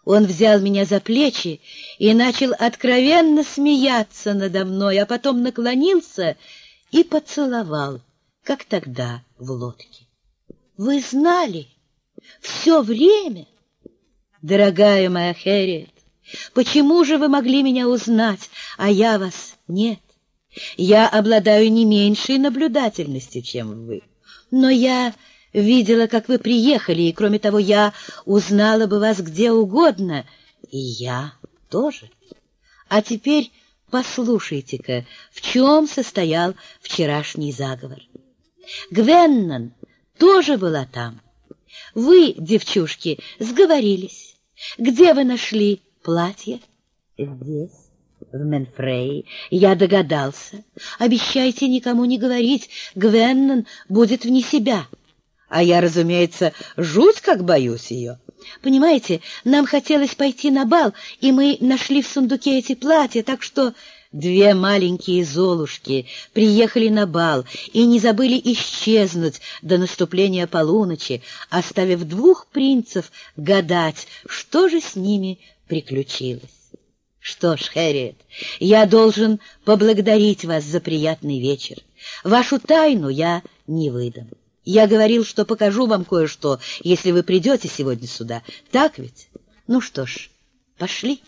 Он взял меня за плечи и начал откровенно смеяться надо мной, а потом наклонился и поцеловал, как тогда в лодке. «Вы знали все время?» «Дорогая моя Хэрриет, почему же вы могли меня узнать, а я вас нет? Я обладаю не меньшей наблюдательностью, чем вы, но я видела, как вы приехали, и, кроме того, я узнала бы вас где угодно, и я тоже. А теперь послушайте-ка, в чем состоял вчерашний заговор. Гвеннон тоже была там. Вы, девчушки, сговорились. Где вы нашли платье? Здесь, в Менфрее. Я догадался. Обещайте никому не говорить, Гвеннон будет вне себя. А я, разумеется, жуть как боюсь ее. Понимаете, нам хотелось пойти на бал, и мы нашли в сундуке эти платья, так что две маленькие золушки приехали на бал и не забыли исчезнуть до наступления полуночи, оставив двух принцев гадать, что же с ними приключилось. Что ж, Хэрриет, я должен поблагодарить вас за приятный вечер. Вашу тайну я не выдам. Я говорил, что покажу вам кое-что, если вы придете сегодня сюда. Так ведь? Ну что ж, пошли.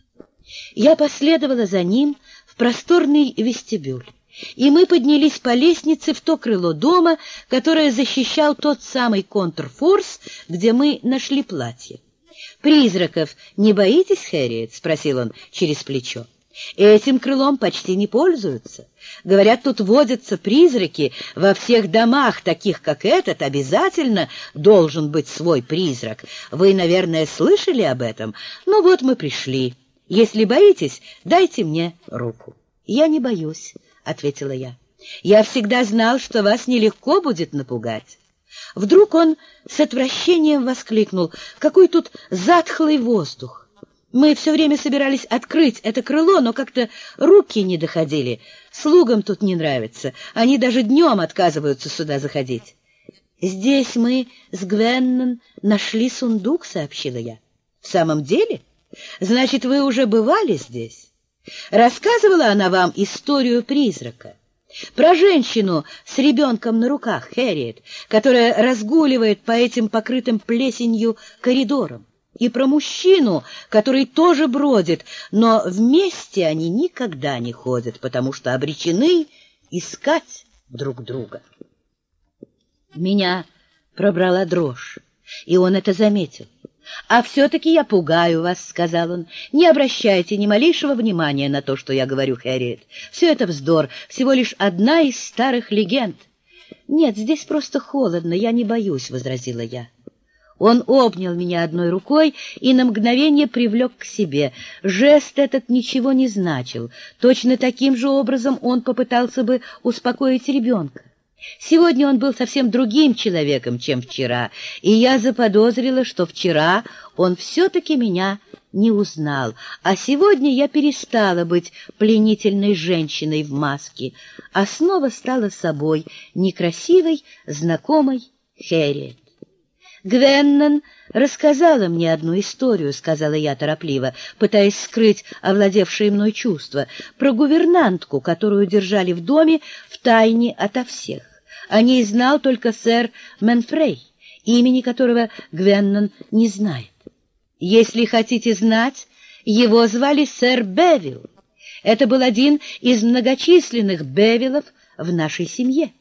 Я последовала за ним в просторный вестибюль, и мы поднялись по лестнице в то крыло дома, которое защищал тот самый контрфорс, где мы нашли платье. «Призраков не боитесь, Хэрриет?» — спросил он через плечо. «Этим крылом почти не пользуются. Говорят, тут водятся призраки. Во всех домах, таких как этот, обязательно должен быть свой призрак. Вы, наверное, слышали об этом? Ну вот мы пришли. Если боитесь, дайте мне руку». «Я не боюсь», — ответила я. «Я всегда знал, что вас нелегко будет напугать». Вдруг он с отвращением воскликнул: «Какой тут затхлый воздух! Мы все время собирались открыть это крыло, но как-то руки не доходили. Слугам тут не нравится. Они даже днем отказываются сюда заходить». «Здесь мы с Гвеннон нашли сундук», — сообщила я. «В самом деле? Значит, вы уже бывали здесь? Рассказывала она вам историю призрака? Про женщину с ребенком на руках, Хэрриет, которая разгуливает по этим покрытым плесенью коридорам? И про мужчину, который тоже бродит, но вместе они никогда не ходят, потому что обречены искать друг друга». Меня пробрала дрожь, и он это заметил. «А все-таки я пугаю вас», — сказал он. «Не обращайте ни малейшего внимания на то, что я говорю, Хэрриет. Все это вздор, всего лишь одна из старых легенд». «Нет, здесь просто холодно, я не боюсь», — возразила я. Он обнял меня одной рукой и на мгновение привлек к себе. Жест этот ничего не значил. Точно таким же образом он попытался бы успокоить ребенка. Сегодня он был совсем другим человеком, чем вчера, и я заподозрила, что вчера он все-таки меня не узнал, а сегодня я перестала быть пленительной женщиной в маске, а снова стала собой, некрасивой, знакомой Хэрриет. «Гвеннон рассказала мне одну историю», — сказала я торопливо, пытаясь скрыть овладевшие мной чувства, про гувернантку, которую держали в доме втайне ото всех. О ней знал только сэр Менфрей, имени которого Гвеннон не знает. Если хотите знать, его звали сэр Бевил. Это был один из многочисленных Бевилов в нашей семье.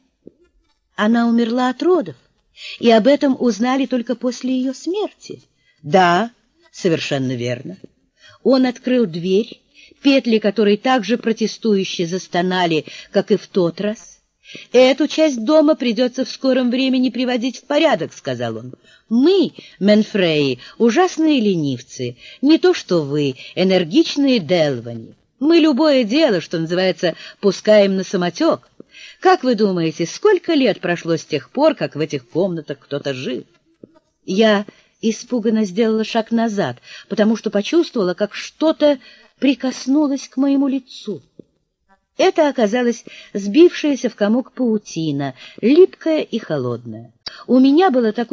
Она умерла от родов, и об этом узнали только после ее смерти. Да, совершенно верно. Он открыл дверь, петли которой так же протестующе застонали, как и в тот раз. «Эту часть дома придется в скором времени приводить в порядок», — сказал он. «Мы, Менфреи, ужасные ленивцы, не то что вы, энергичные Делвани. Мы любое дело, что называется, пускаем на самотек. Как вы думаете, сколько лет прошло с тех пор, как в этих комнатах кто-то жил?» Я испуганно сделала шаг назад, потому что почувствовала, как что-то прикоснулось к моему лицу. Это оказалась сбившаяся в комок паутина, липкая и холодная. У меня было такое